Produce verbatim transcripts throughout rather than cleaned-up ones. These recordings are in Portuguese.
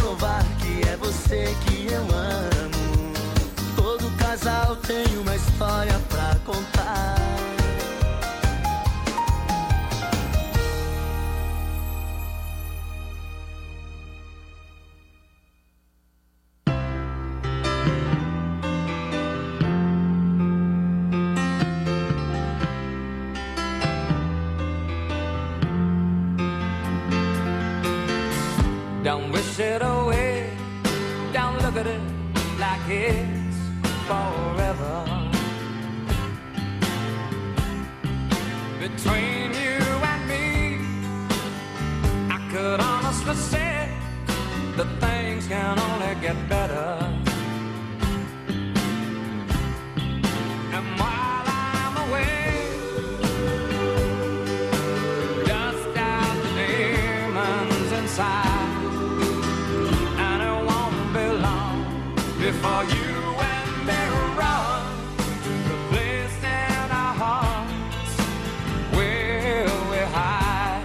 provar que é você que eu amo. Todo casal tem uma história pra contar. Don't wish it away, don't look at it like it's forever. Between you and me, I could honestly say that things can only get better. And while I'm away, dust out the demons inside. Before you and me run to the place in our hearts where we hide.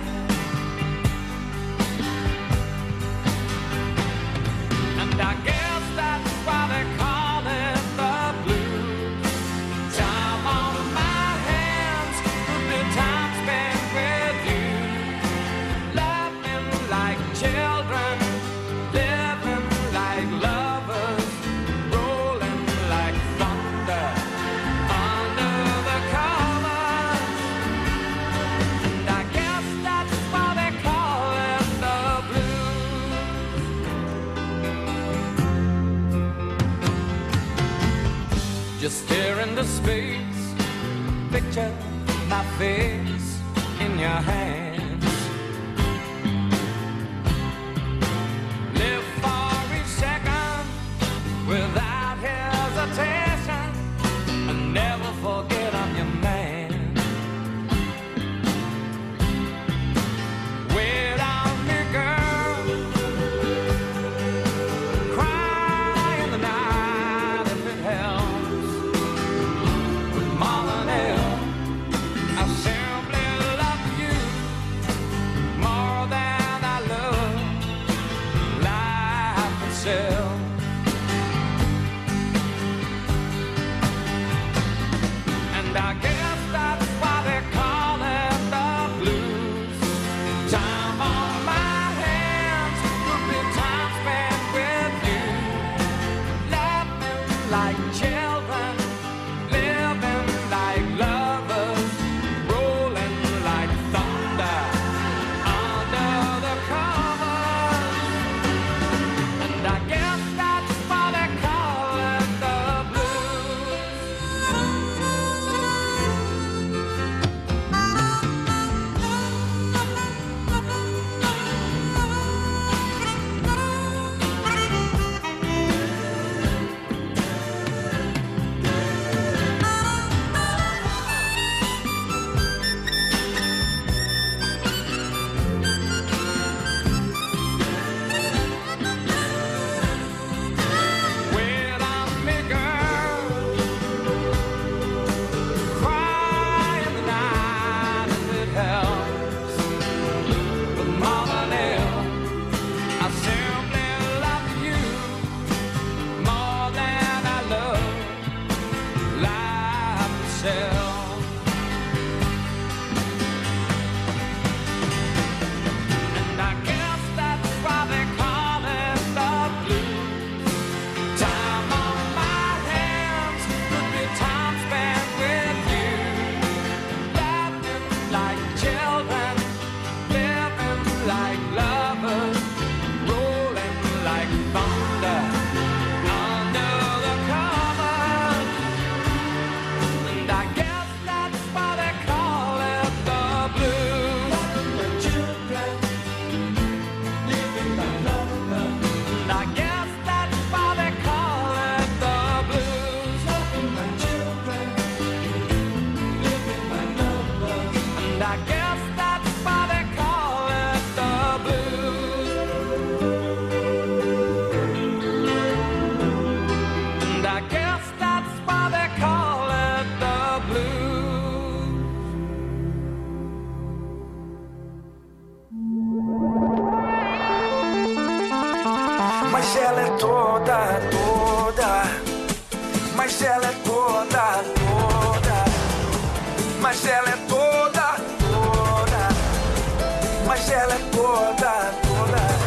And I guess that's why they call it the blues. Time on my hands would be time spent with you, laughing like children, living like lovers. Just stare into space, picture my face in your hands. Live for each second without hesitation, and never forget I'm your man. Wait on me, girl, cry in the night if it helps. And I guess that's why they call it the blues. Time on my hands could be time spent with you, laughing like children, living like lovers, rolling like thunder under the covers. And I guess that's why they call it the blues. Wait on me, girl, cry in the night if it helps. But more than ever, I simply love you more than I love life itself. And I guess that's why they call it the blues. Time on my hands could be time spent with you, laughing like children, living like lovers, rolling like thunder under the covers. And I guess that's why they call it the blues. Like children, living like lovers. And I guess that's why they call it the blues. Like children, living like lovers. And I guess that's why they call it the blues. Mas ela é toda, toda. Mas ela é toda, toda. Mas ela é toda, toda. Mas ela é toda, toda.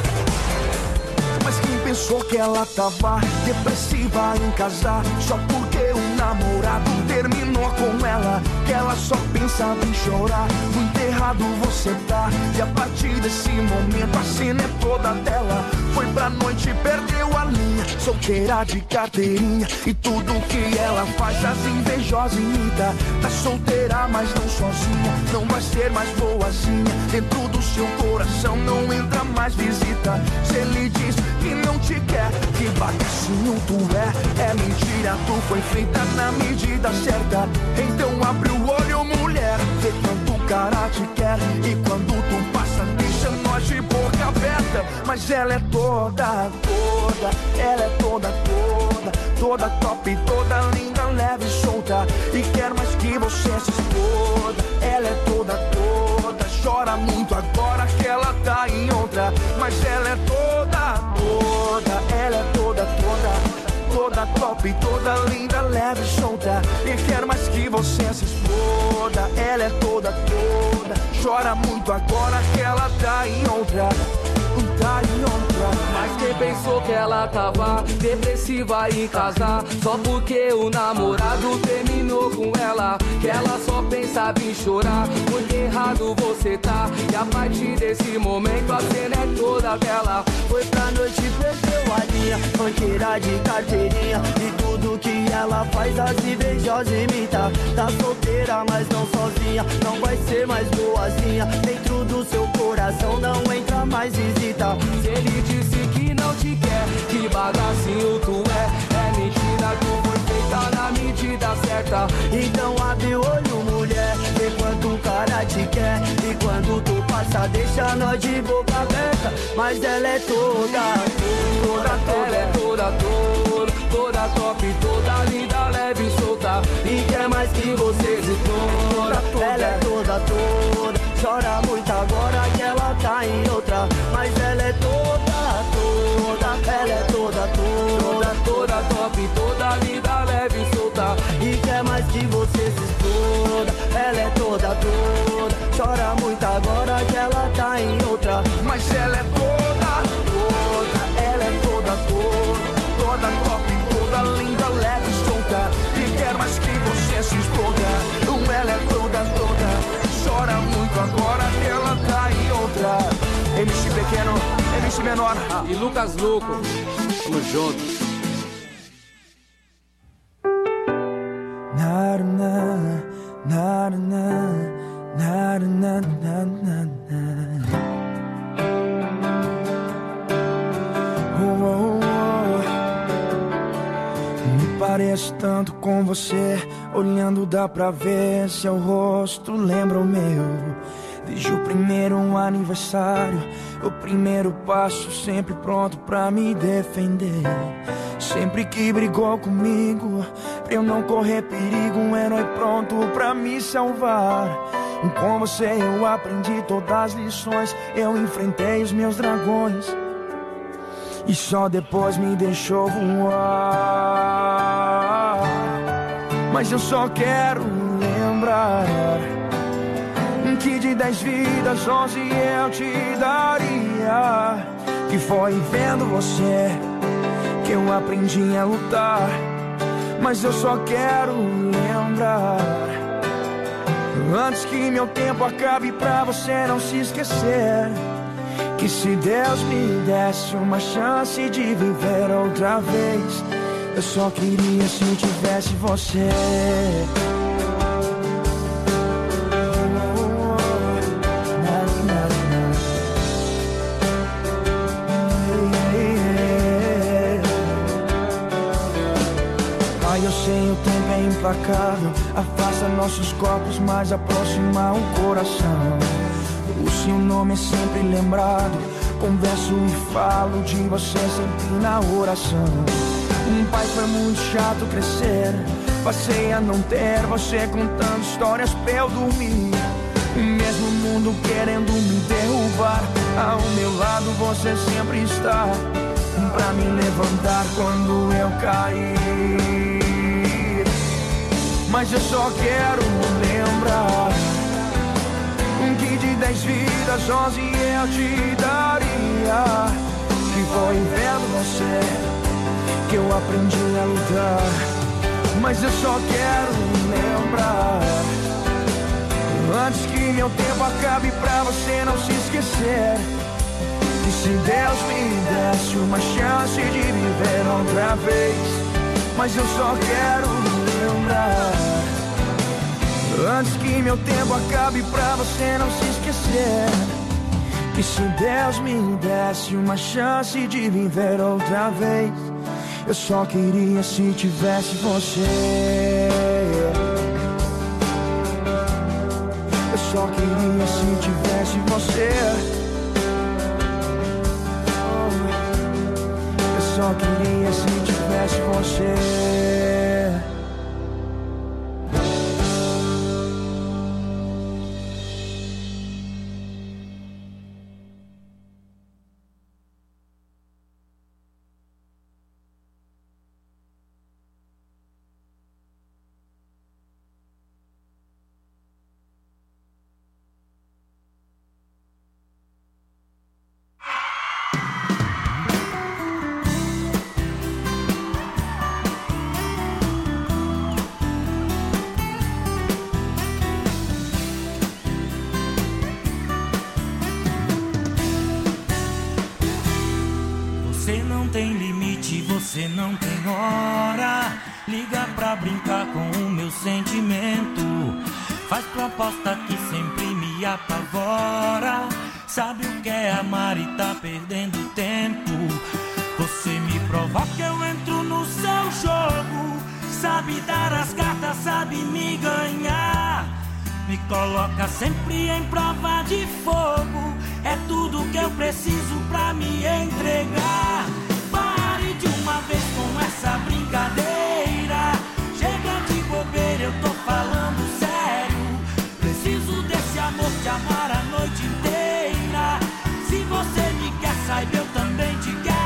Mas quem pensou que ela tava depressiva em casar só porque o namorado terminou com ela? Que ela só pensava em chorar. Muito errado você tá. E a partir desse momento a cena é toda dela. Foi pra noite e perdeu a linha. Solteira de carteirinha. E tudo que ela faz as invejosas imita. Tá solteira mas não sozinha. Não vai ser mais boazinha. Dentro do seu coração não entra mais visita. Se ele diz que não te quer, que bagacinho tu é. É mentira, tu foi feita na medida certa. Então abre o olho, mulher, vê quanto o cara te quer. E quando tu passa, deixa nós de boca aberta. Mas ela é toda, toda. Ela é toda, toda. Toda top, toda linda, leve e solta. E quer mais que você se exploda. Ela é toda, toda. Chora muito agora que ela tá em outra. Mas ela é toda, toda. Ela é toda, toda. Toda top, toda linda, leve e solta. E quer mais que você se exploda. Ela é toda, toda. Chora muito agora que ela tá em outra. Tá em outra. Mas quem pensou que ela tava depressiva em casar só porque o namorado terminou com ela? Que ela só pensava em chorar. Muito errado você tá. E a partir desse momento a cena é toda dela. Foi pra noite e perdeu a linha. Banqueira de carteirinha. E tudo que ela faz as invejosas imita. Tá solteira mas não sozinha. Não vai ser mais boazinha. Dentro do seu coração não entra mais visita. Se ele disse que não te quer, que bagacinho tu é. É mentira, tu foi feita na medida certa. Então abre o olho, mulher, vê quanto o cara te quer. E quando tu passa, deixa nós de boca aberta. Mas ela é toda, toda, toda. Ela é toda, toda. Toda top, toda linda, leve e solta. E quer mais que você se toda. Ela é toda, toda. Chora muito agora que ela tá em outra. Mas ela é toda, toda. Ela é toda, toda. Toda top, toda linda, leve e solta. E quer mais que você se exploda. Ela é toda, toda. Chora muito agora que ela tá em outra. Mas ela é toda, toda. Ela é toda, toda. Toda top, toda linda, leve e solta. E quer mais que você se exploda. Ela é toda, toda. Chora muito agora que ela tá em outra. M C pequeno, M C menor e Lucas Louco, tamo junto. Na na na na na na na na. Oh, oh, oh. Me pareço tanto com você. Olhando dá pra ver seu rosto lembra o meu. Desde o primeiro aniversário, o primeiro passo, sempre pronto pra me defender. Sempre que brigou comigo, pra eu não correr perigo, um herói pronto pra me salvar. Com você eu aprendi todas as lições, eu enfrentei os meus dragões. E só depois me deixou voar. Mas eu só quero lembrar que de dez vidas, onze eu te daria. Que foi vendo você que eu aprendi a lutar. Mas eu só quero lembrar, antes que meu tempo acabe, pra você não se esquecer, que se Deus me desse uma chance de viver outra vez, eu só queria se eu tivesse você. Eu sei, o tempo é implacável, afasta nossos corpos, mas aproxima o coração. O seu nome é sempre lembrado, converso e falo de você sempre na oração. Um pai foi muito chato crescer, passei a não ter você contando histórias pra eu dormir. O mesmo mundo querendo me derrubar, ao meu lado você sempre está, pra pra me levantar quando eu cair. Mas eu só quero lembrar que de dez vidas onze eu te daria. Que foi vendo você que eu aprendi a lutar. Mas eu só quero lembrar, antes que meu tempo acabe, pra você não se esquecer. E se Deus me desse uma chance de viver outra vez. Mas eu só quero lembrar, antes que meu tempo acabe, pra você não se esquecer. E se Deus me desse uma chance de viver outra vez, eu só queria se tivesse você. Eu só queria se tivesse você. Eu só queria se tivesse você. Você não tem hora, liga pra brincar com o meu sentimento. Faz proposta que sempre me apavora. Sabe o que é amar e tá perdendo tempo. Você me provoca, eu entro no seu jogo. Sabe dar as cartas, sabe me ganhar. Me coloca sempre em prova de fogo. É tudo que eu preciso pra me entregar. De uma vez com essa brincadeira, chega de bobeira, eu tô falando sério. Preciso desse amor, te amar a noite inteira. Se você me quer, saiba, eu também te quero.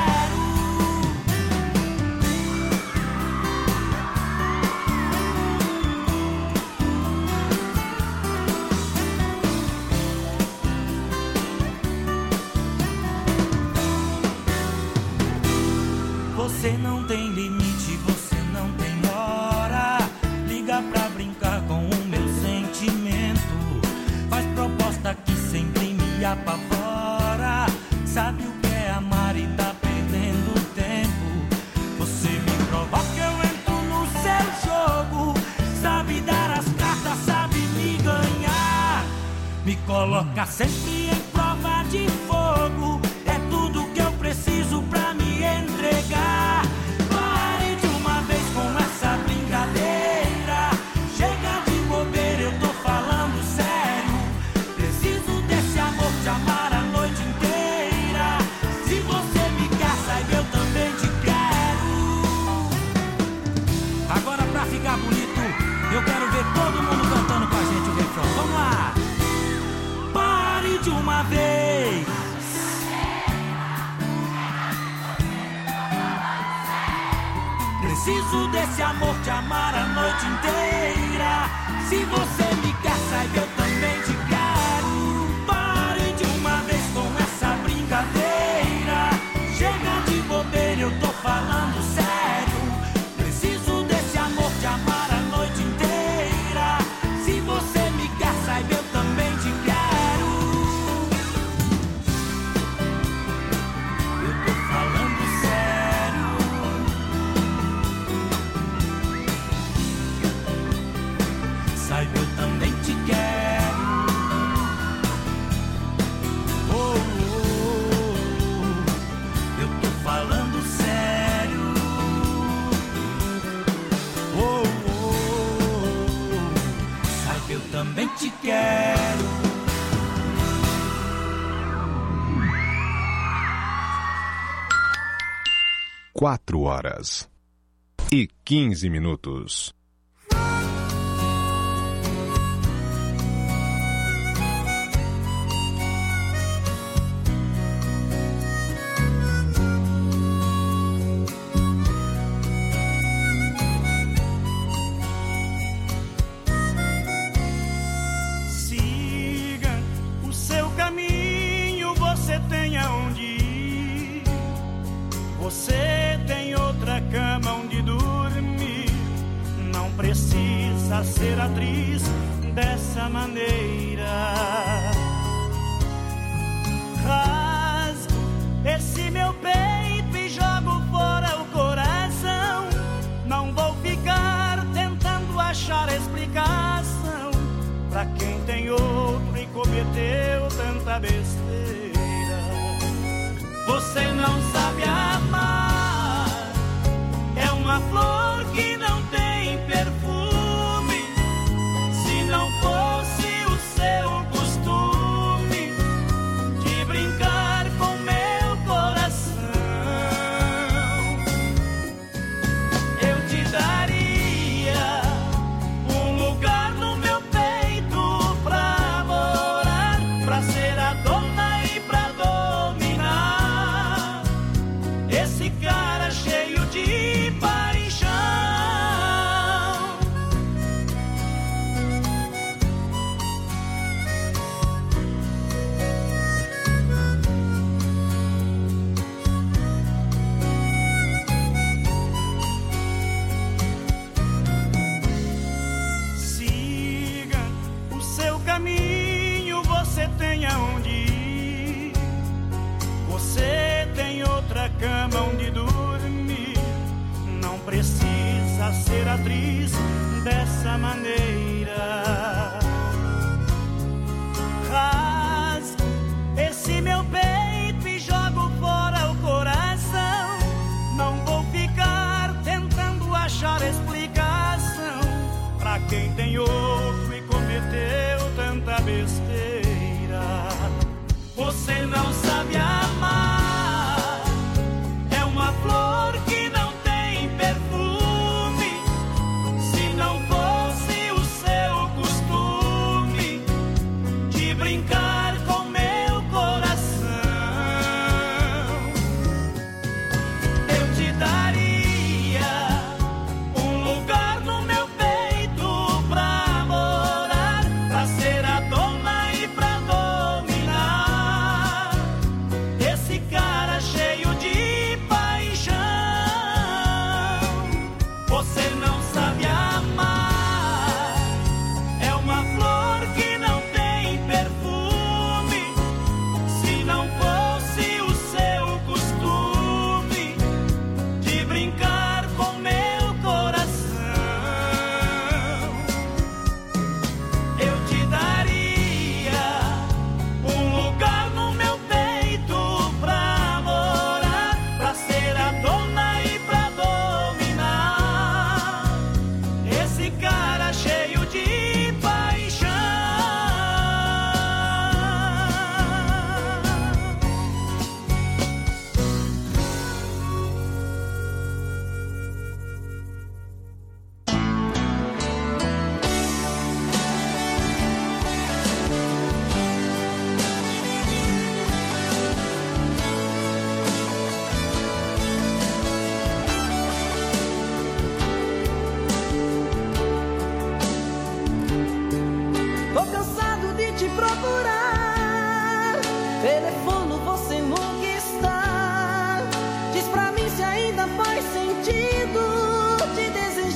Você não tem limite, você não tem hora. Liga pra brincar com o meu sentimento. Faz proposta que sempre me apavora. Sabe o que é amar e tá perdendo tempo. Você me provoca, eu entro no seu jogo. Sabe dar as cartas, sabe me ganhar. Me coloca sempre em prova de fogo. É tudo que eu preciso pra me entregar. Pare de uma vez com essa brincadeira. Chega de bobeira, eu tô falando sério. Preciso desse amor, te amar a noite inteira. Se você me quer, saiba, eu também te quero. Agora pra ficar bonito, eu quero ver todo mundo cantando com a gente o refrão. Vamos lá! Pare de uma vez. Preciso desse amor, te amar a noite inteira. Se você me quer, saiba, eu também te quero. Pare de uma vez com essa brincadeira. Chega de bobeira, eu tô falando sério. Preciso desse amor, te amar a noite inteira. Se você me quer, saiba, eu também te quero. Eu tô falando sério. Saiba, eu também te quero. Oh, oh, oh. Eu tô falando sério. Oh, oh, oh. Saiba, eu também te quero. Quatro horas e quinze minutos. Você tem outra cama onde dormir. Não precisa ser atriz dessa maneira. Rasgo esse meu peito e jogo fora o coração. Não vou ficar tentando achar explicação pra quem tem outro e cometeu tanta besteira. Você não sabe amar, é uma flor que não tem perfume. Se não fosse o seu costume de brincar com meu coração, eu te daria um lugar no meu peito pra morar, pra ser a dona e pra dominar esse cara cheio de paixão. Siga o seu caminho, você tem aonde ir. Você tem outra cama onde dormir. Não precisa ser atriz dessa maneira. Rasgo esse meu peito e jogo fora o coração. Não vou ficar tentando achar explicação pra quem tem outro e cometeu tanta besteira. Você não sabe amar, é uma flor que não tem perfume. Se não fosse o seu costume de brincar com meu coração, eu te daria um lugar no meu peito pra morar, pra ser a dona e pra dominar esse cara cheio de paixão. Você não sabe amar, é uma flor que não tem perfume. Se não fosse o seu costume de brincar com meu coração, eu te daria um lugar no meu peito pra morar, pra ser a dona e pra dominar esse cara cheio de paixão. Tô cansado de te procurar, telefono você nunca está. Diz pra mim se ainda faz sentido te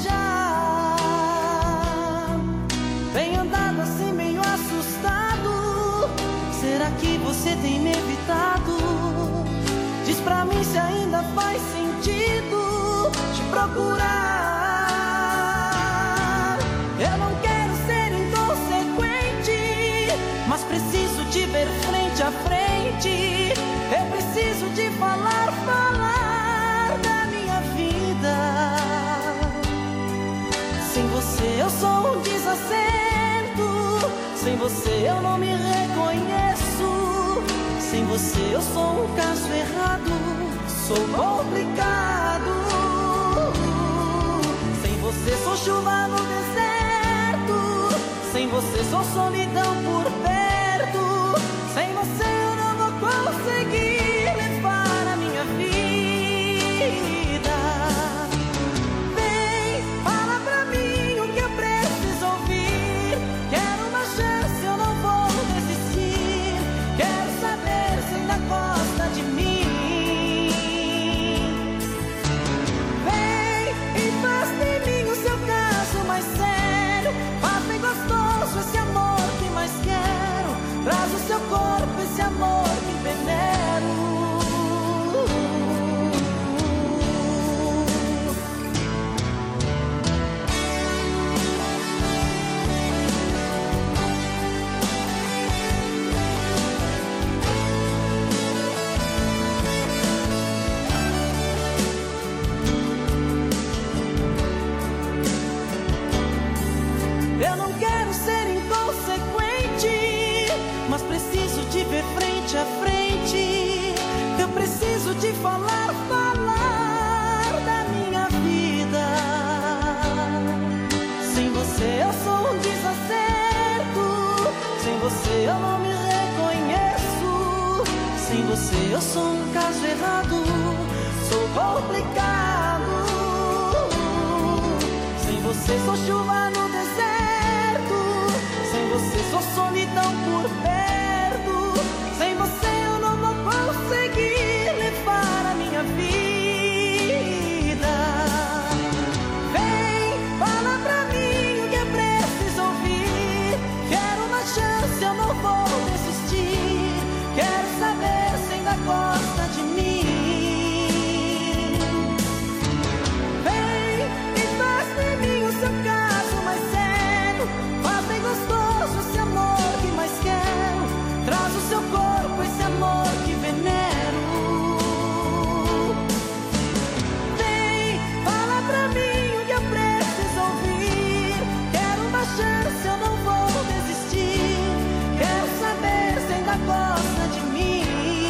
desejar. Vem andado assim meio assustado, será que você tem me evitado? Diz pra mim se ainda faz sentido te procurar. Eu não quero ser inconsequente, mas preciso te ver frente a frente. Eu preciso de falar, falar da minha vida. Sem você eu sou um desacerto, sem você eu não me reconheço. Sem você eu sou um caso errado, sou complicado. Sem você sou chuva no deserto, sem você sou solidão por perto. Sem você eu não vou conseguir levar a minha vida. Vem, fala pra mim o que eu preciso ouvir. Quero uma chance, eu não vou desistir. Quero saber se ainda gosta de mim. complicado. Sem você sou chuva no deserto, sem você sou solidão por perto, sem você eu não vou conseguir levar a minha vida. Vem, fala pra mim o que é preciso ouvir. Quero uma chance, eu não vou desistir. Quero saber se ainda gosta de mim. Vem e faz de mim o seu caso mais sério. Faz bem gostoso esse amor que mais quero. Traz o seu corpo, esse amor que venero. Vem, fala pra mim o que eu preciso ouvir. Quero uma chance, eu não vou desistir. Quero saber se ainda gosta de mim.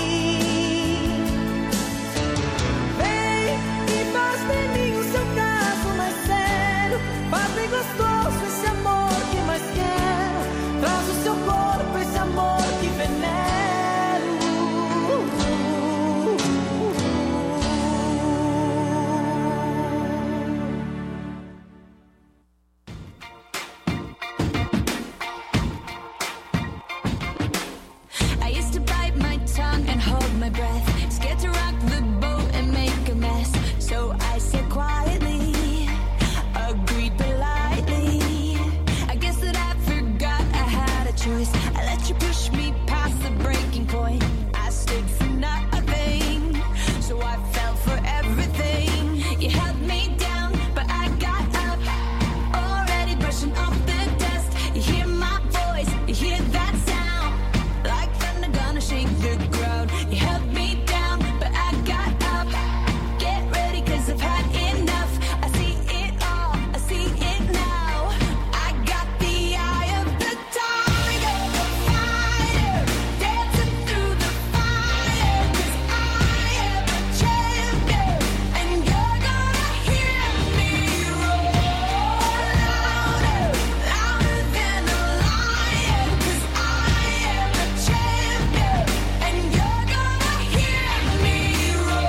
Vem e faz de mim o seu caso mais sério. Faz bem gostoso esse amor que mais quero. Traz o seu corpo, esse amor que venero. I used to bite my tongue and hold my breath, scared to rock the boat and make a mess. So I said quietly, agreed politely. I guess that I forgot I had a choice. I let you push me past the breaking point. I stood for nothing, so I fell for everything. You held me down, but I got up, already brushing off the dust. You hear my voice, you hear that sound, like thunder gonna shake the ground. You held me down, but I got up. Get ready, cause I've had enough. I see it all, I see it now. I got the eye of the tiger, the fighter, dancing through the fire. Cause I am a champion, and you're gonna hear me roar louder, louder than a lion. Cause I am a champion, and you're gonna hear me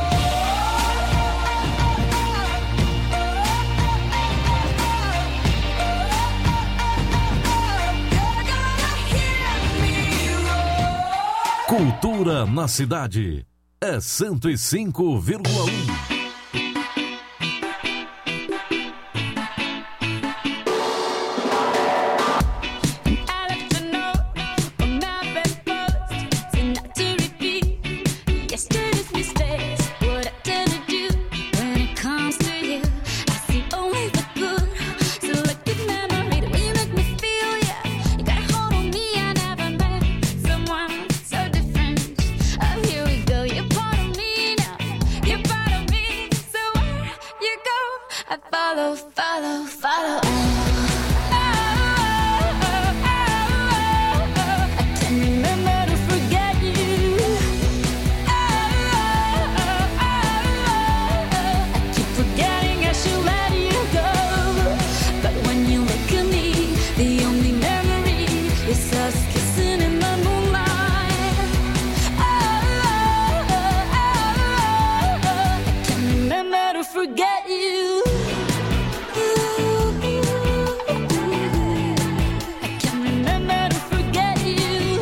roar. Cultura na cidade é cento e cinco vírgula um. I left a note on my bedpost, so not to repeat yesterday's mistakes. What I tend to do when it comes to you, I see only the good. So look at memory, the way you make me feel, yeah. You got a hold on me, I never met someone so different. Oh, here we go, you're part of me now, you're part of me. So where you go, I follow, follow, follow. I can't remember to forget you. I keep forgetting I should let you go. But when you look at me, the only memory is us kissing in the moonlight. I can't remember to forget you. I can't remember to forget you.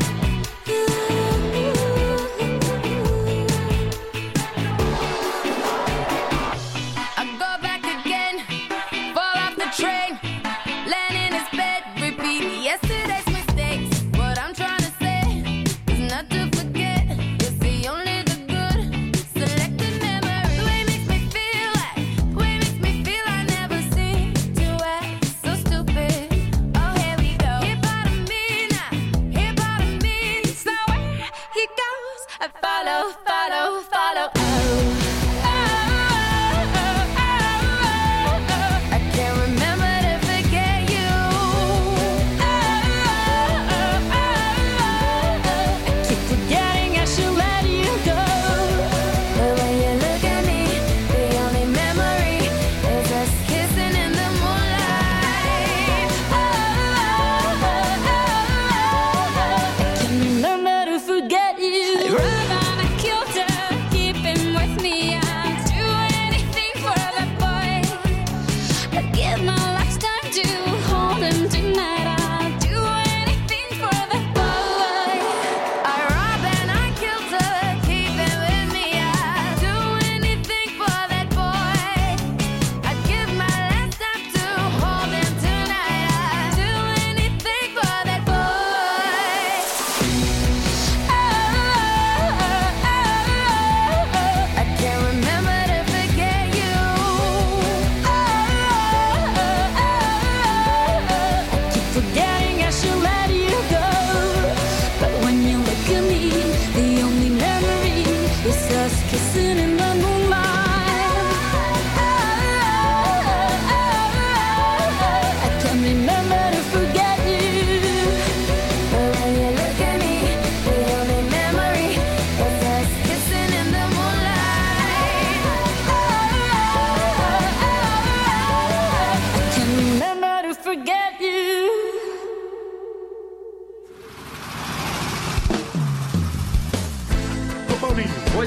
I go back again, fall off the train, land in his bed, repeat yesterday's mistakes. What I'm trying to say is not to forget, you see only the good, selected memory. The way it makes me feel like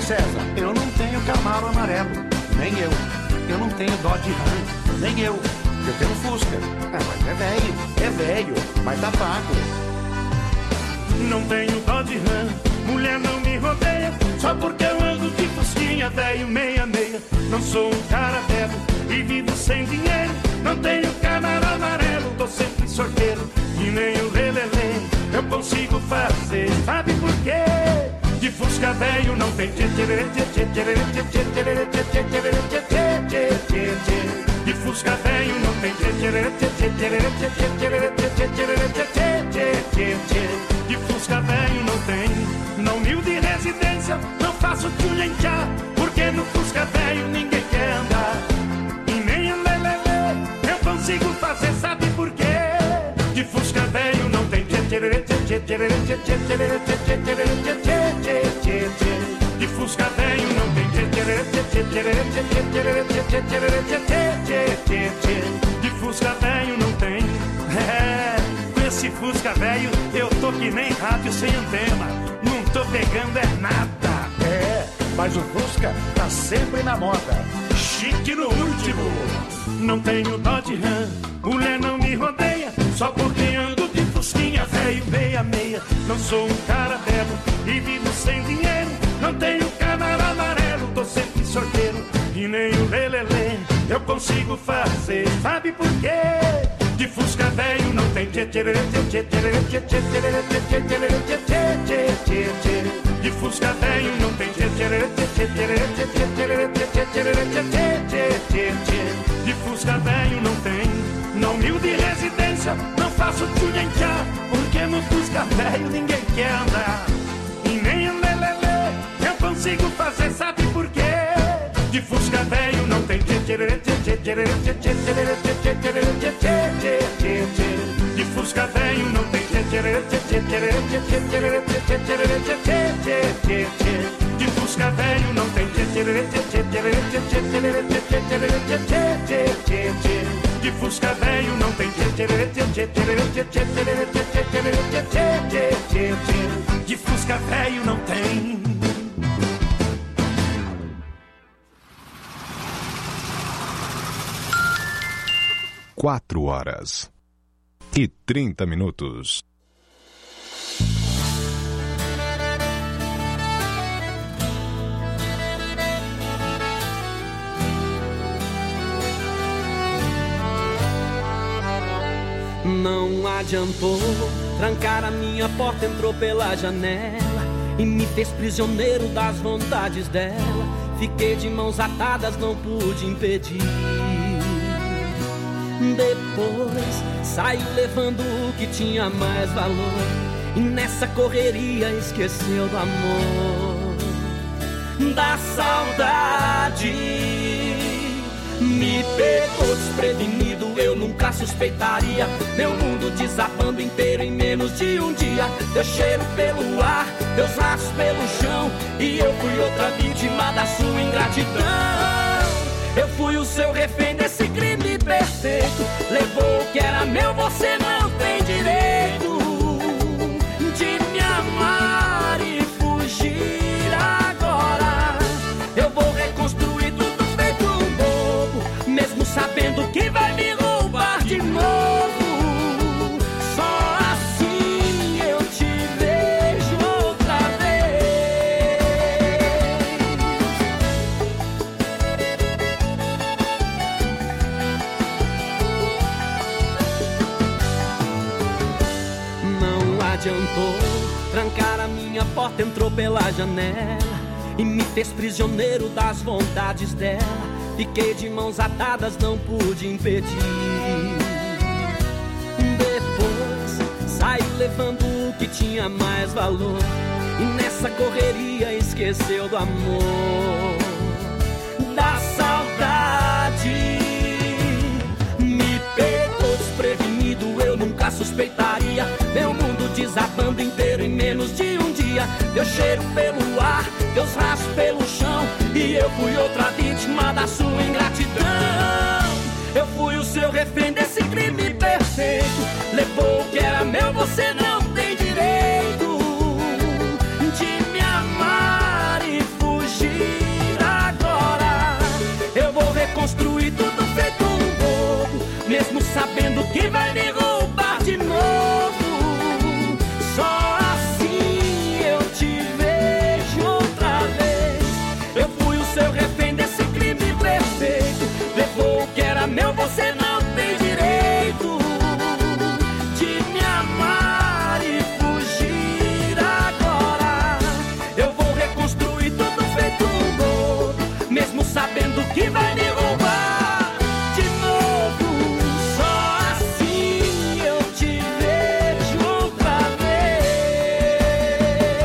César, eu não tenho Camaro amarelo, nem eu. Eu não tenho Dodge Ram, nem eu. Eu tenho Fusca. Ah, mas é velho, é velho, mas tá pago. Não tenho Dodge Ram, mulher não me rodeia, só porque eu ando de fusquinha, velho meia meia. Não sou um cara velho e vivo sem dinheiro. Não tenho Camaro amarelo, tô sempre sorteiro. E nem o lelele eu consigo fazer, sabe por quê? De Fusca velho não tem tchê tchê tchê tchê tchê tchê tchê tchê tchê tchê tchê. De Fusca velho não tem tchê tchê tchê tchê tchê tchê tchê tchê tchê tchê tchê. De Fusca velho não tem. Na humilde residência não faço tchulhenchá, porque no Fusca velho ninguém quer andar. E nem o lelele eu consigo fazer, sabe por quê? De Fusca velho não tem tchê tchê tchê tchê tchê tchê tchê tchê tchê tchê tchê. De Fusca velho não tem tchê tchê tchê tchê tchê tchê tchê tchê tchê. De Fusca velho não tem. É, com esse Fusca velho eu tô que nem rádio sem antena, não tô pegando é nada. É, mas o Fusca tá sempre na moda, chique no último. Não tenho Dodge Ram, mulher não me rodeia, só porque ando de fusquinha, velho meia meia. Não sou um cara belo e vivo sem dinheiro. Não tenho Camaro amarelo, tô sempre sorteiro. E nem o lelele eu consigo fazer, sabe por quê? De Fusca velho não tem tchê tchê tchê tchê tchê tchê tchê tchê tchê tchê. De Fusca velho não tem tchê tchê tchê tchê tchê tchê tchê tchê tchê. De Fusca velho não tem. Na humilde residência não faço tchulhenchá, porque no Fusca velho ninguém quer andar. E nem o lelele eu consigo fazer, sabe por quê? De Fusca velho não tem tchê tchê tchê tchê tchê tchê tchê tchê tchê. De Fusca velho não tem tchê tchê tchê tchê tchê tchê tchê tchê. De Fusca velho não tem tchê tchê tchê tchê tchê tchê tchê tchê. De Fusca velho não tem tchê tchê tchê tchê tchê tchê tchê. De Fusca velho não tem. Quatro horas e trinta minutos. Não adiantou, trancar a minha porta, entrou pela janela e me fez prisioneiro das vontades dela. Fiquei de mãos atadas, não pude impedir. Depois saiu levando o que tinha mais valor, e nessa correria esqueceu do amor, da saudade. Me pegou desprevenido, eu nunca suspeitaria. Meu mundo desabando inteiro em menos de um dia. Deu cheiro pelo ar, teus braços pelo chão, e eu fui outra vítima da sua ingratidão. Eu fui o seu refém desse crime perfeito. Levou o que era meu, você não tem direito de me amar e fugir agora. Eu vou reconstruir tudo feito um bobo, mesmo sabendo que vai me roubar de novo. Só assim eu te vejo outra vez. Não adiantou, trancar a minha porta, entrou pela janela e me fez prisioneiro das vontades dela. Fiquei de mãos atadas, não pude impedir. Depois saiu levando o que tinha mais valor, e nessa correria esqueceu do amor, da saudade. Me pegou desprevenido, eu nunca suspeitaria. Meu mundo desabando inteiro em menos de um dia. Deu cheiro pelo ar, teus rastros pelo chão, e eu fui outra vítima da sua ingratidão. Eu fui o seu refém desse crime perfeito. Levou o que era meu, você não tem direito de me amar e fugir. achando que vai me roubar de novo. Só assim eu te vejo outra vez.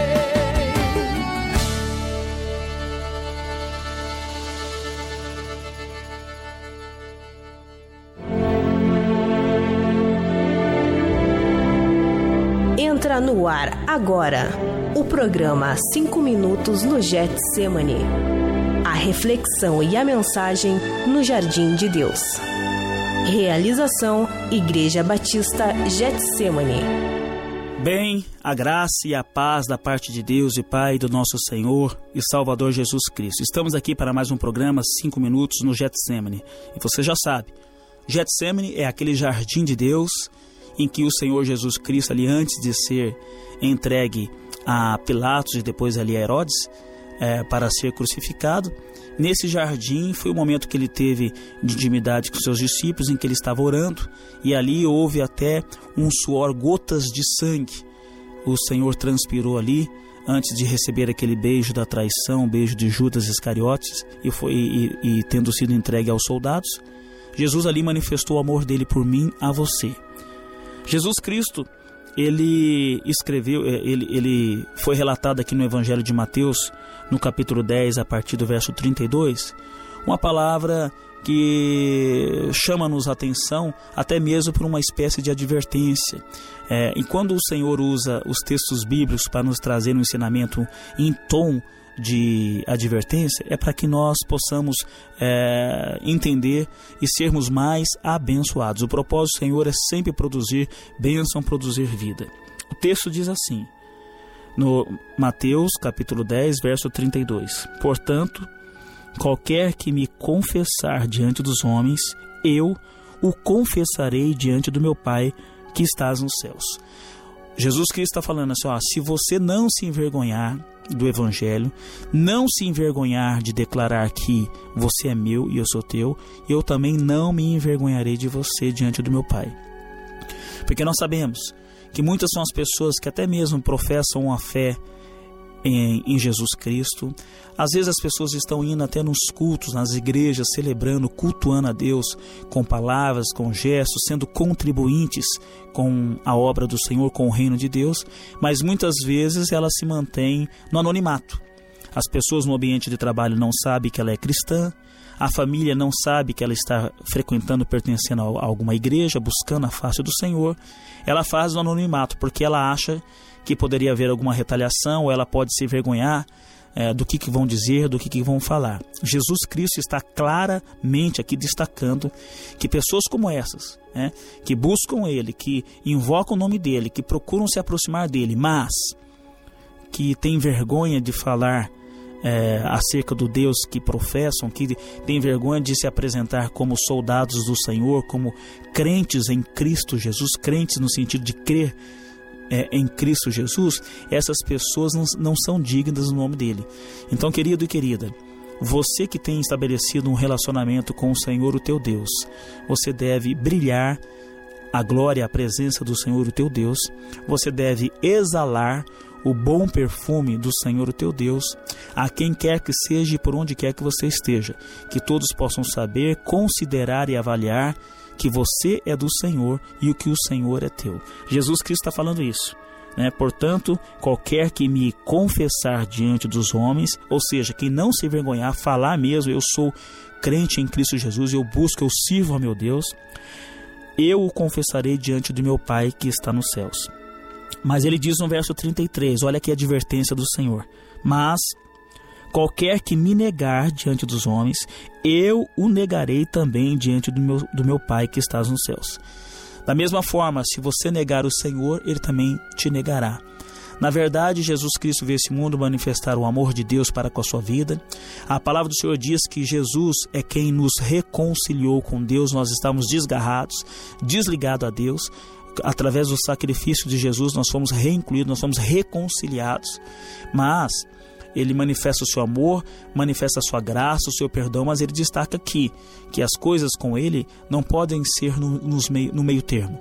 Entra no ar agora o programa cinco minutos no Getsemane. A reflexão e a mensagem no Jardim de Deus. Realização Igreja Batista Getsemane. Bem, a graça e a paz da parte de Deus e Pai do nosso Senhor e Salvador Jesus Cristo. Estamos aqui para mais um programa cinco minutos no Getsemane. E você já sabe, Getsemane é aquele jardim de Deus em que o Senhor Jesus Cristo, ali antes de ser entregue a Pilatos e depois ali a Herodes, é, para ser crucificado, nesse jardim foi o momento que ele teve de intimidade com seus discípulos, em que ele estava orando, e ali houve até um suor, gotas de sangue. O Senhor transpirou ali, antes de receber aquele beijo da traição, o beijo de Judas Iscariotes, e, foi, e, e tendo sido entregue aos soldados, Jesus ali manifestou o amor dele por mim, a você. Jesus Cristo, ele escreveu, ele, ele foi relatado aqui no Evangelho de Mateus, no capítulo dez, a partir do verso trinta e dois, uma palavra que chama-nos a atenção, até mesmo por uma espécie de advertência. É, e quando o Senhor usa os textos bíblicos para nos trazer um ensinamento em tom de advertência, é para que nós possamos é, entender e sermos mais abençoados. O propósito do Senhor é sempre produzir bênção, produzir vida. O texto diz assim, no Mateus capítulo dez, verso trinta e dois: portanto, qualquer que me confessar diante dos homens, eu o confessarei diante do meu Pai que estás nos céus. Jesus Cristo está falando assim, ó, se você não se envergonhar do Evangelho, não se envergonhar de declarar que você é meu e eu sou teu, eu também não me envergonharei de você diante do meu Pai. Porque nós sabemos que muitas são as pessoas que até mesmo professam uma fé Em, em Jesus Cristo. Às vezes as pessoas estão indo até nos cultos, nas igrejas, celebrando, cultuando a Deus com palavras, com gestos, sendo contribuintes com a obra do Senhor, com o reino de Deus, mas muitas vezes ela se mantém no anonimato. As pessoas no ambiente de trabalho não sabem que ela é cristã, a família não sabe que ela está frequentando, pertencendo a alguma igreja, buscando a face do Senhor. Ela faz no anonimato porque ela acha que poderia haver alguma retaliação, ou ela pode se envergonhar é, do que, que vão dizer, do que, que vão falar. Jesus Cristo está claramente aqui destacando que pessoas como essas, né, que buscam Ele, que invocam o nome dEle, que procuram se aproximar dEle, mas que têm vergonha de falar é, acerca do Deus que professam, que têm vergonha de se apresentar como soldados do Senhor, como crentes em Cristo Jesus, crentes no sentido de crer É, em Cristo Jesus, essas pessoas não, não são dignas do nome dele. Então, querido e querida, você que tem estabelecido um relacionamento com o Senhor, o teu Deus, você deve brilhar a glória, a presença do Senhor, o teu Deus. Você deve exalar o bom perfume do Senhor, o teu Deus, a quem quer que seja e por onde quer que você esteja, que todos possam saber, considerar e avaliar que você é do Senhor e o que o Senhor é teu. Jesus Cristo está falando isso, né? Portanto, qualquer que me confessar diante dos homens, ou seja, quem não se envergonhar, falar mesmo, eu sou crente em Cristo Jesus, eu busco, eu sirvo a meu Deus, eu o confessarei diante do meu Pai que está nos céus. Mas ele diz no verso trinta e três, olha aqui a advertência do Senhor: mas qualquer que me negar diante dos homens, eu o negarei também diante do meu, do meu Pai que estás nos céus. Da mesma forma, se você negar o Senhor, Ele também te negará. Na verdade, Jesus Cristo veio a esse mundo manifestar o amor de Deus para com a sua vida. A palavra do Senhor diz que Jesus é quem nos reconciliou com Deus. Nós estávamos desgarrados, desligados a Deus. Através do sacrifício de Jesus, nós fomos reincluídos, nós fomos reconciliados. Mas Ele manifesta o seu amor, manifesta a sua graça, o seu perdão, mas Ele destaca aqui que as coisas com Ele não podem ser no, nos meio, no meio termo.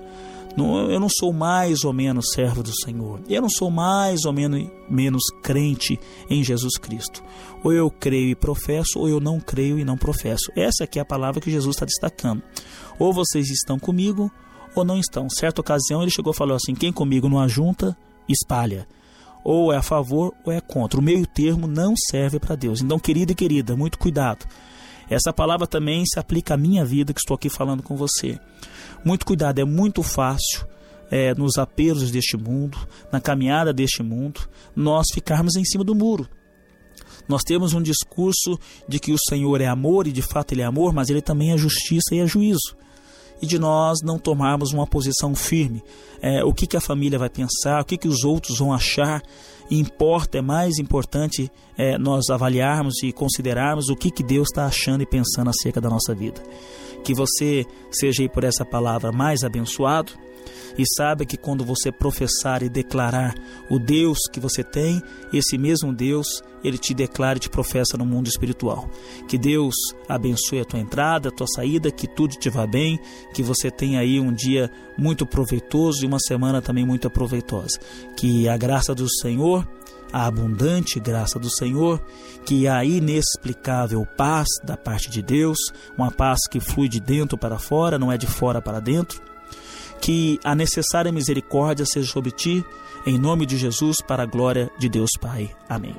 Não, eu não sou mais ou menos servo do Senhor. Eu não sou mais ou menos, menos crente em Jesus Cristo. Ou eu creio e professo, ou eu não creio e não professo. Essa aqui é a palavra que Jesus está destacando. Ou vocês estão comigo, ou não estão. Certa ocasião ele chegou e falou assim: quem comigo não ajunta, espalha. Ou é a favor ou é contra. O meio termo não serve para Deus. Então, querido e querida, muito cuidado. Essa palavra também se aplica à minha vida, que estou aqui falando com você. Muito cuidado, é muito fácil, é, nos apelos deste mundo, na caminhada deste mundo, nós ficarmos em cima do muro. Nós temos um discurso de que o Senhor é amor, e de fato Ele é amor, mas Ele também é justiça e é juízo. E de nós não tomarmos uma posição firme. É, o que, que a família vai pensar, o que, que os outros vão achar. Importa, é mais importante é, nós avaliarmos e considerarmos o que, que Deus está achando e pensando acerca da nossa vida. Que você seja aí por essa palavra mais abençoado, e saiba que quando você professar e declarar o Deus que você tem, esse mesmo Deus, Ele te declara e te professa no mundo espiritual. Que Deus abençoe a tua entrada, a tua saída, que tudo te vá bem, que você tenha aí um dia muito proveitoso e uma semana também muito proveitosa. Que a graça do Senhor, a abundante graça do Senhor, que a inexplicável paz da parte de Deus, uma paz que flui de dentro para fora, não é de fora para dentro, que a necessária misericórdia seja sobre ti, em nome de Jesus, para a glória de Deus Pai. Amém.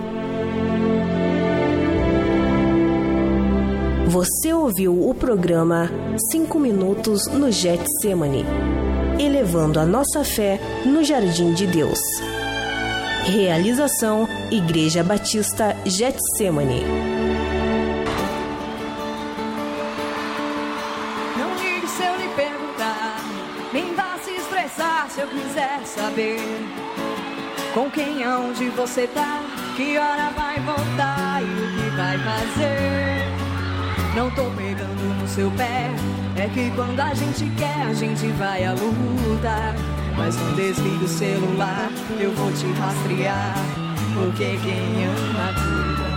Você ouviu o programa cinco minutos no Getsemane, elevando a nossa fé no Jardim de Deus. Realização Igreja Batista Getsemane. Não ligue se eu lhe perguntar, nem vá se estressar se eu quiser saber com quem, aonde você tá, que hora vai voltar e o que vai fazer. Não tô pegando no seu pé, é que quando a gente quer a gente vai à luta. Mas não desliga o celular, eu vou te rastrear, porque quem ama cuida.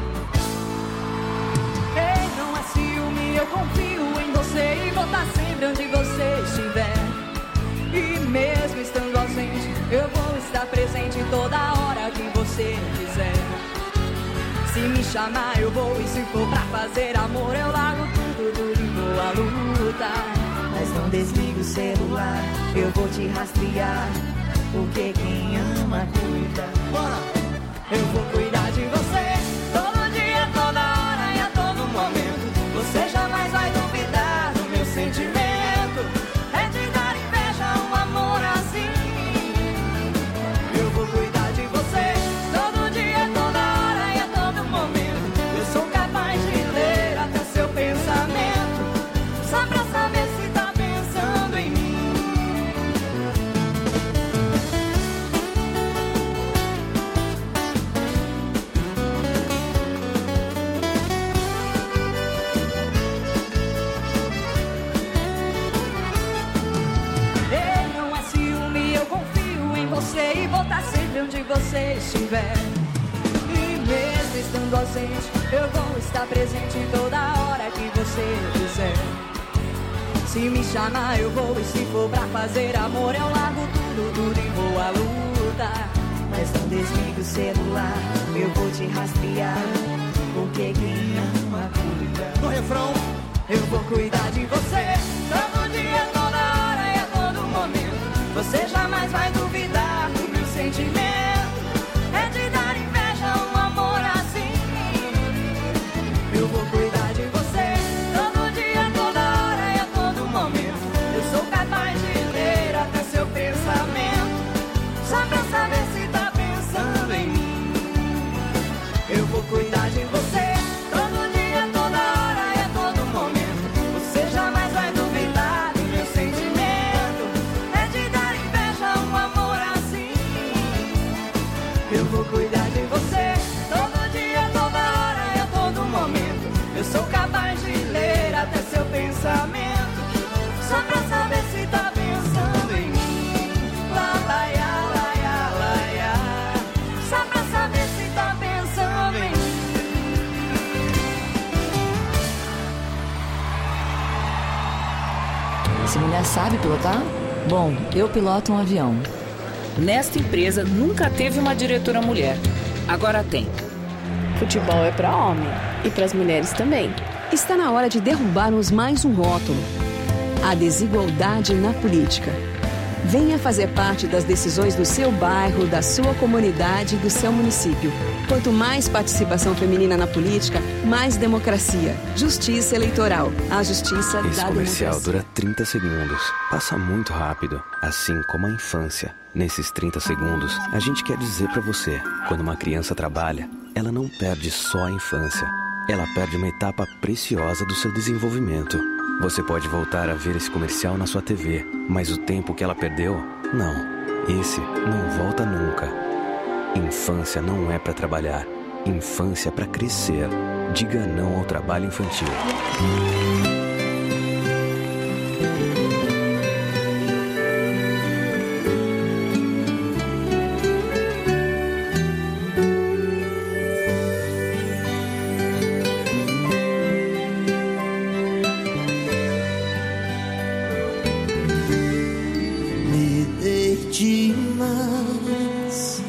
Ei, não é ciúme, eu confio em você e vou estar sempre onde você estiver. E mesmo estando ausente, eu vou estar presente toda hora que você quiser. Se me chamar eu vou, e se for pra fazer amor eu largo tudo, tudo e vou à luta. Mas não desliga o celular, eu vou te rastrear, porque quem ama cuida. Bora! Eu vou cuidar de você, todo dia, toda hora e a todo momento. Você jamais vai duvidar do meu sentimento. É de dar inveja um amor assim. Eu vou cuidar de você, todo dia, toda hora e a todo momento. Eu sou capaz de ler até seu pensamento, só pra saber se tá pensando em mim. Ei, não é ciúme, eu confio em você e vou estar sempre onde você estiver. E mesmo estando ausente, eu vou estar presente toda hora que você quiser. Se me chamar eu vou, e se for pra fazer amor eu largo tudo, tudo e vou à luta. Mas não desliga o celular, eu vou te rastrear, porque quem ama cuida. No refrão, eu vou cuidar de você, todo dia, toda hora e a todo momento. Você jamais vai duvidar do meu sentimento. É de dar inveja um amor assim. Eu vou cuidar de você, todo dia, toda hora e a todo momento. Eu sou capaz de ler até seu pensamento, só pra saber se tá pensando em mim. Eu vou cuidar de você, todo dia, toda hora e a todo momento. Você jamais vai duvidar do meu sentimento. É de dar inveja um amor assim. Eu vou cuidar de você, todo dia, toda hora e a todo momento. Eu sou capaz de ler até seu pensamento, só pra saber se tá pensando em mim. Lá, lá, ia, lá, ia, lá, ia. Só pra saber se tá pensando em mim. Essa mulher sabe pilotar? Bom, eu piloto um avião. Nesta empresa nunca teve uma diretora mulher. Agora tem. Futebol é para homem e para as mulheres também. Está na hora de derrubarmos mais um rótulo: a desigualdade na política. Venha fazer parte das decisões do seu bairro, da sua comunidade e do seu município. Quanto mais participação feminina na política, mais democracia. Justiça eleitoral. A justiça Esse da comercial democracia. dura trinta segundos. Passa muito rápido, assim como a infância. Nesses trinta segundos, a gente quer dizer pra você: quando uma criança trabalha, ela não perde só a infância. Ela perde uma etapa preciosa do seu desenvolvimento. Você pode voltar a ver esse comercial na sua T V, mas o tempo que ela perdeu, não. Esse não volta nunca. Infância não é pra trabalhar. Infância é pra crescer. Diga não ao trabalho infantil. Me dei demais,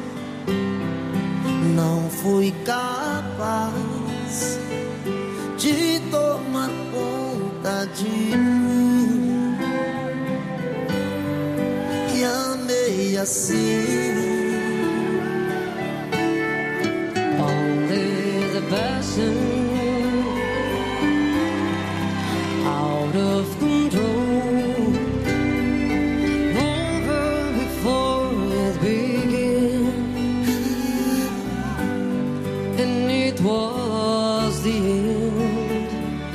não fui capaz de tomar conta de mim. E amei assim. Only the passion out of control, over before it began, and it was the end.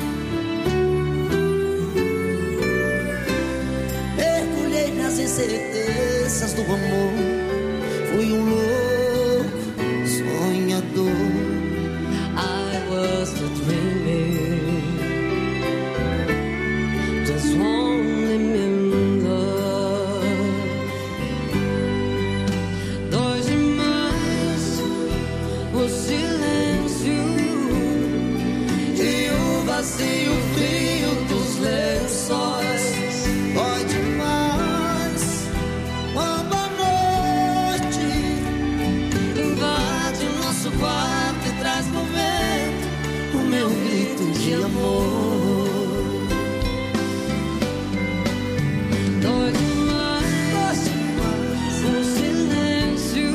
Mergulhei nas incertezas do amor, fui um louco sonhador. I was the dreaming, just wanting in love. Dói demais o silêncio e o vazio frio dos lençóis. Dói demais quando a noite invade nosso quarto e traz no vento o meu grito de amor. Dói demais o silêncio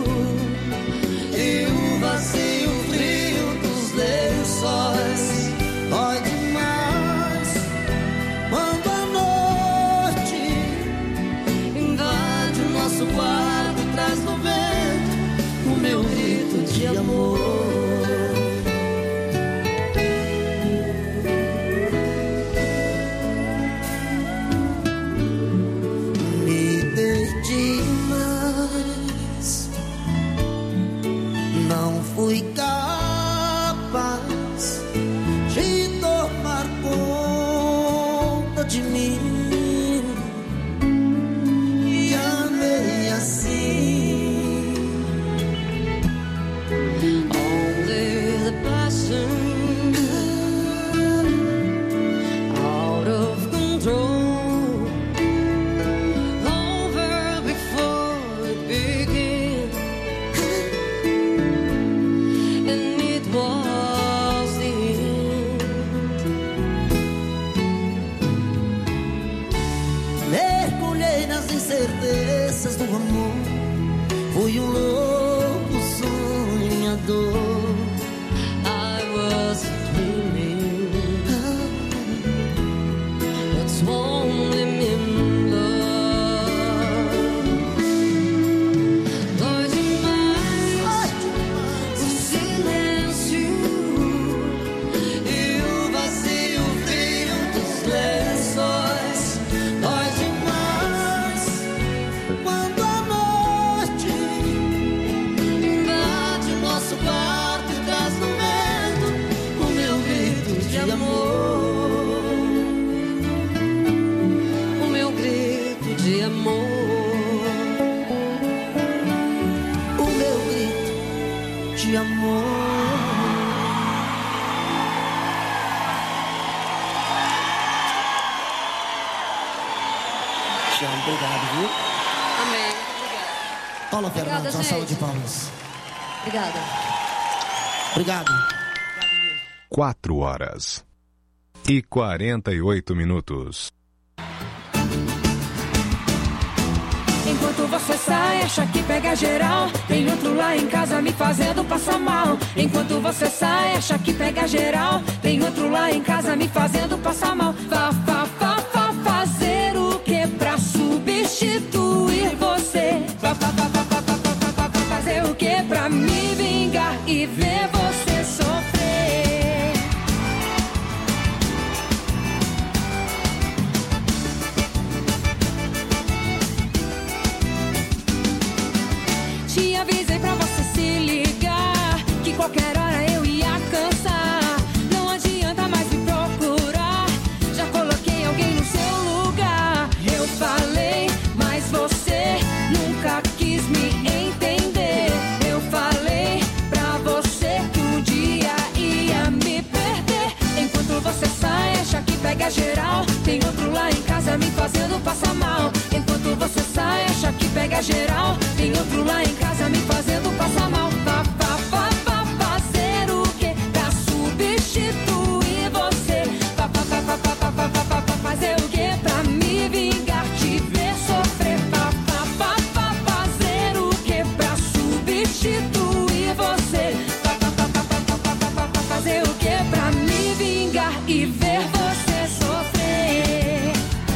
e o vazio frio dos lençóis. Dói demais quando a noite invade o nosso quarto e traz no vento o meu grito de amor. me dei demais, não fui capaz de tomar conta de mim. E amei assim. Only the passion out of control, over before it began, and it was the end. Mergulhei nas incertezas do amor, fui um louco sonhador. I was dreaming, but swallowing in love. Dói demais o silêncio e o vazio frio dos lençóis. Dói demais quando a noite invade nosso quarto Te amo, obrigado, viu? Amém. Paula Obrigada, Fernandes, uma gente. salva de palmas. Obrigada. Obrigado. Quatro horas e quarenta e oito minutos. Enquanto você sai, acha que pega geral. Tem outro lá em casa me fazendo passar mal. Enquanto você sai, acha que pega geral. Tem outro lá em casa me fazendo passar mal. Vá, vá, vá, vá fazer o que pra substituir você? Vá, vá, vá, vá, vá, vá, vá, vá, vá fazer o que pra me vingar e ver você sofrer? Te avisei pra você se ligar, que qualquer hora eu ia cansar. Não adianta mais me procurar, já coloquei alguém no seu lugar. Eu falei, mas você nunca quis me entender. Eu falei pra você que um dia ia me perder. Enquanto você sai, acha que pega geral. Tem outro lá em casa me fazendo passar mal. Enquanto você sai, acha que pega geral. Tem outro lá em casa me fazendo passar mal. Vá, vá, vá, vá fazer o que pra substituir você? Vá, vá, vá, vá, vá, vá, vá, vá, vá fazer o que pra me vingar, te ver sofrer? Vá, vá, vá, vá fazer o que pra substituir você? Vá, vá, vá, vá, vá, vá, vá, vá, vá fazer o que pra me vingar e ver você sofrer?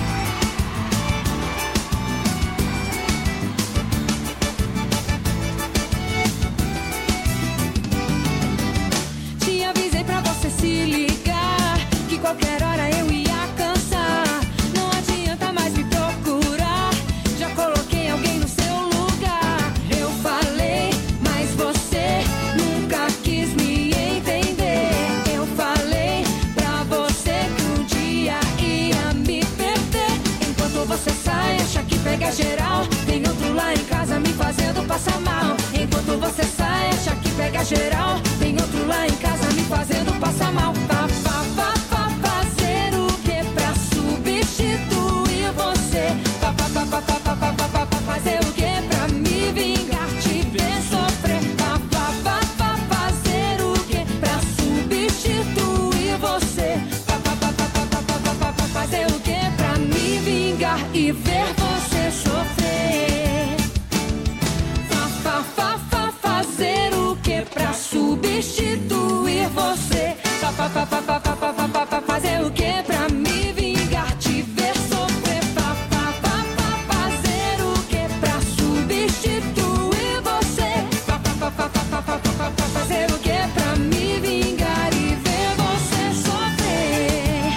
Te avisei pra você se ligar, que qualquer hora eu ia cansar. Não adianta mais me procurar, já coloquei alguém no seu lugar. Eu falei, mas você nunca quis me entender. Eu falei pra você que um dia ia me perder. Enquanto você sai, acha que pega geral. Tem outro lá em casa me fazendo passar mal. Enquanto você sai, acha que pega geral. Tem outro lá em casa me fazendo passar mal. Vá, vá, vá, vá fazer o que pra substituir você? Vá, vá, vá, vá, vá, vá, vá, vá, vá fazer o que pra me vingar, te ver sofrer? Vá, vá, vá, vá fazer o que pra substituir você? Vá, vá, vá, vá, vá, vá, vá, vá, vá fazer o que pra me vingar e ver você sofrer? Vá, vá, vá, vá fazer o que pra substituir você? Vá, vá, vá, vá, vá, vá, vá, vá, vá fazer o que pra me vingar, te ver sofrer? Vá, vá, vá, vá fazer o que pra substituir você? Vá, vá, vá, vá, vá, vá, vá, vá, vá fazer o que pra me vingar e ver você sofrer?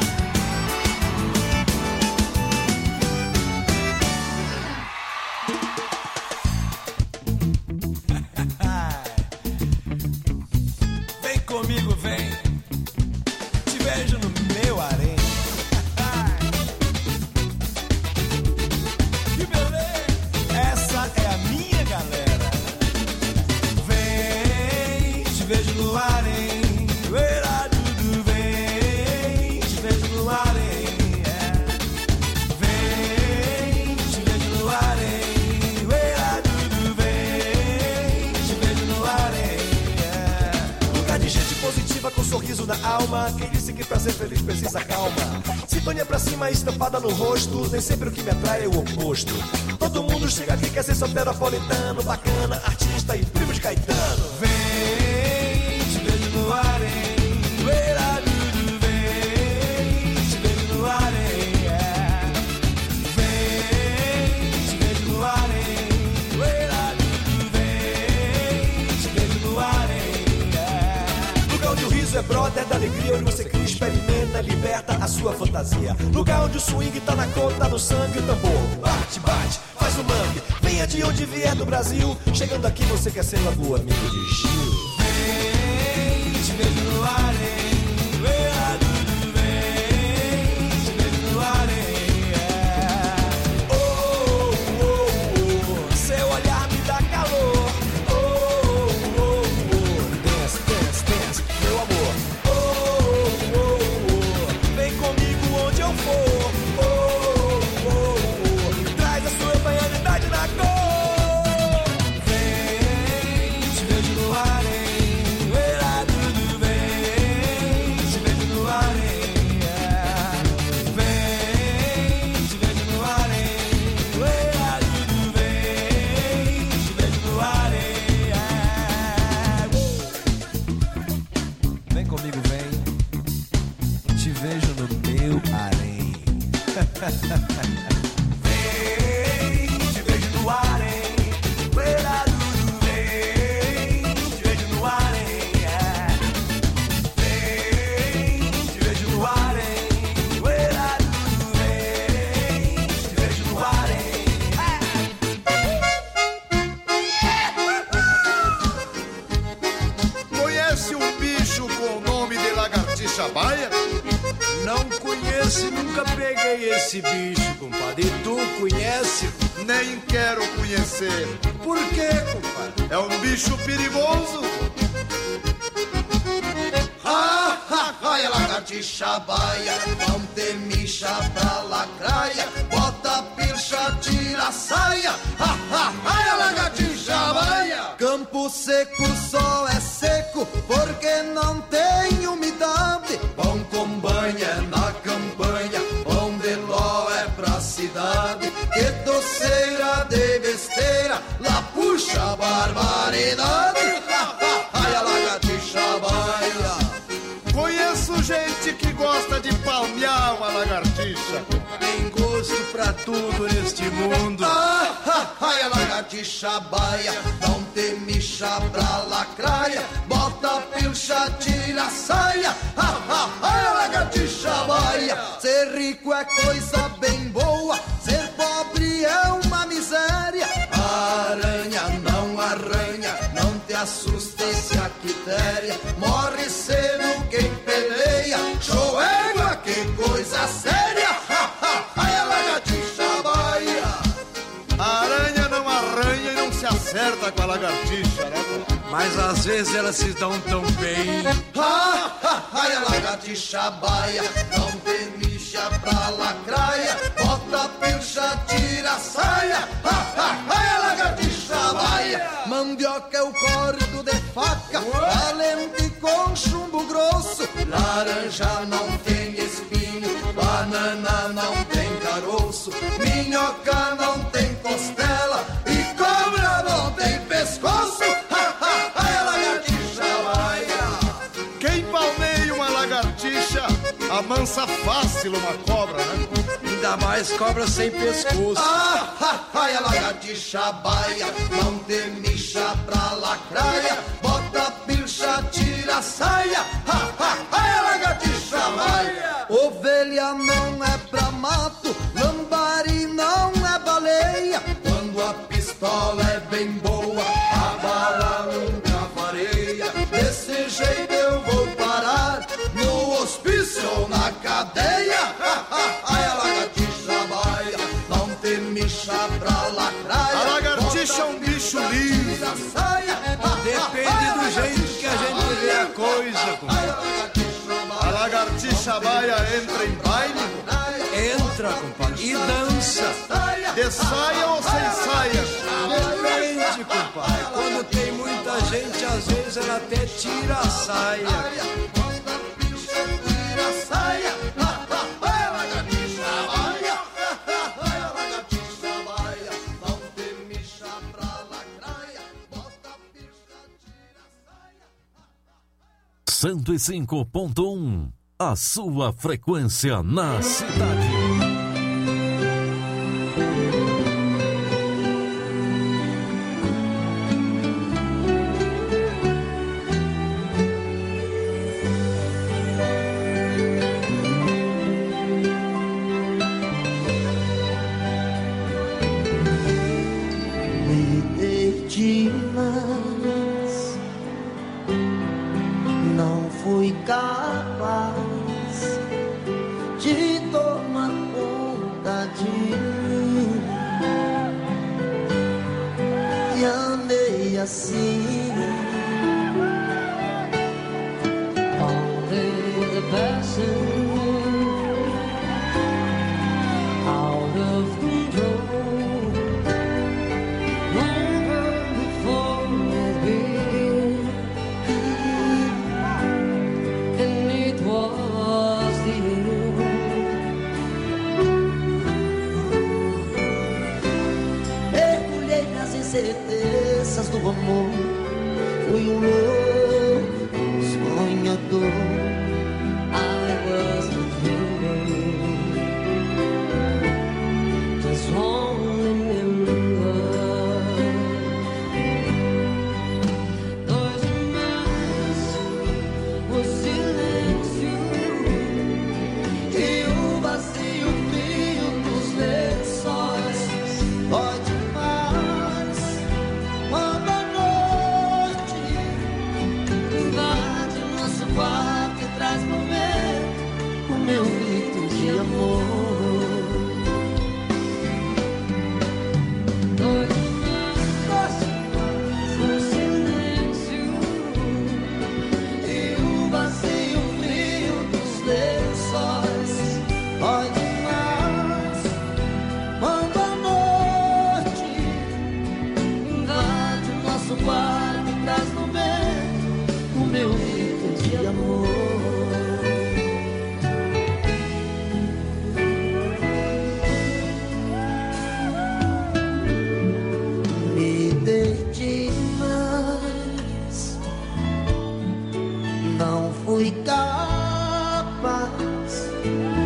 Vem comigo, vem. Te vejo no meu harém. Que beleza! Essa é a minha galera. Vem, te vejo no harém. Uera, dudu, vem, te vejo no harém. É. Vem, te vejo no harém. Uera, dudu, vem, te vejo no harém. É. Lugar de gente positiva com sorriso na alma. Quem disse que pra ser feliz precisa calma? Sintonia pra cima estampada no rosto. Nem sempre o que me atrai é o oposto. Todo mundo chega aqui quer ser soteropolitano, bacana, artista e primo de Caetano. Vem, te vejo no harém. Uera, dudu, vem, te vejo no harém. É. Vem, te vejo no harém. Uera, dudu, vem, te vejo no harém. É. Lugar onde o riso é brother da alegria, onde você cria, experimenta, liberta a sua fantasia. Lugar onde o swing tá na cor, tá no sangue, o tambor bate, bate, faz o mangue. Venha de onde vier do Brasil, chegando aqui você quer ser logo amigo de Gil. Vem, te vejo no harém. Uera, dudu, vem, te vejo no harém. É. Oh, oh, oh, seu olhar me dá calor. Oh, oh, oh, dance, dance, dance, meu amor. Oh, oh, oh, vem comigo onde eu for. Oh, oh, oh, te vejo no meu harém. Vem, te vejo no harém. Uera, Dudu, vem, te vejo no harém. É. Vem, te vejo no harém. Uera, Dudu, vem, te vejo no harém. Conhece um bicho com o nome de lagartixa baia? Não conheço, nunca peguei esse bicho, compadre. E tu conhece? Nem quero conhecer. Por quê, compadre? É um bicho perigoso. Ha, ha, ha, é lagartixa baia, não te mixa pra lacraia, bota a pilcha, tira a saia. Ha, ha, ha, é lagartixa baia. Campo seco só é seco porque não tem umidade. Pão com banha na campanha, pão de ló é pra cidade. Que doceira de besteira, lá puxa a barbaridade. Ha, ha, ha, é lagartixa baia. Conheço gente que gosta de palmear uma lagartixa. Tem gosto pra tudo neste mundo. Ah, ah, ah, é lagartixa baia, não te mixa pra lacraia, bota a pilcha, tira a saia. Ah, ah, ah, é lagartixa baia. Ser rico é coisa bem boa, ser pobre é uma miséria. A aranha não arranha, não te assuste se a quitéria. Morre cedo quem peleia, show égua, que coisa séria. Ha, ha, ha, é lagartixa baia. A aranha não arranha e não se acerta com a lagartixa, né? Mas às vezes elas se dão tão bem. Ha, ha, ha, é lagartixa baia, não te mixa pra lacraia, bota a pilcha, tira a saia. Ha, ha, ha, é lagartixa baia. Mandioca é o cordo de faca, valente com chumbo grosso. Laranja não tem espinho, banana não tem caroço, minhoca não tem costela e cobra não tem pescoço. Ha, ha, ha, é lagartixa baia. Quem palmeia uma lagartixa amansa fácil uma cobra, né? Ainda mais cobra sem pescoço. Ah, ha, ha, é lagartixa baia, não te mixa pra lacraia, bota a pilcha, tira a saia. Ha, ha, ha, é lagartixa baia. Ovelha não é pra mato, lambari não é baleia. Quando a pistola é bem boa, a bala nunca vareia. Desse jeito eu vou parar no hospício ou na cadeia. Ha, ha, ha, é lagartixa baia, não te mixa pra lacraia. A lagartixa é um bicho livre. Depende do jeito que a gente vê a coisa, compadre. A lagartixa baia entra em baile? Entra, compadre, e dança. De saia ou sem saia? Depende, compadre. Quando tem muita gente, às vezes ela até tira a saia. cento e cinco ponto um, a sua frequência na cidade. Me dei demais, não fui capaz de tomar conta de mim. E andei assim, Only the passion, out of control, longer before it began, and it was the end. mergulhei nas incertezas do amor, fui um louco sonhador. I was de amor. Dois o silêncio e o vazio frio dos lençóis. Dói demais quando a noite invade o nosso quarto e traz no vento o meu grito de amor. Me dei demais, não fui capaz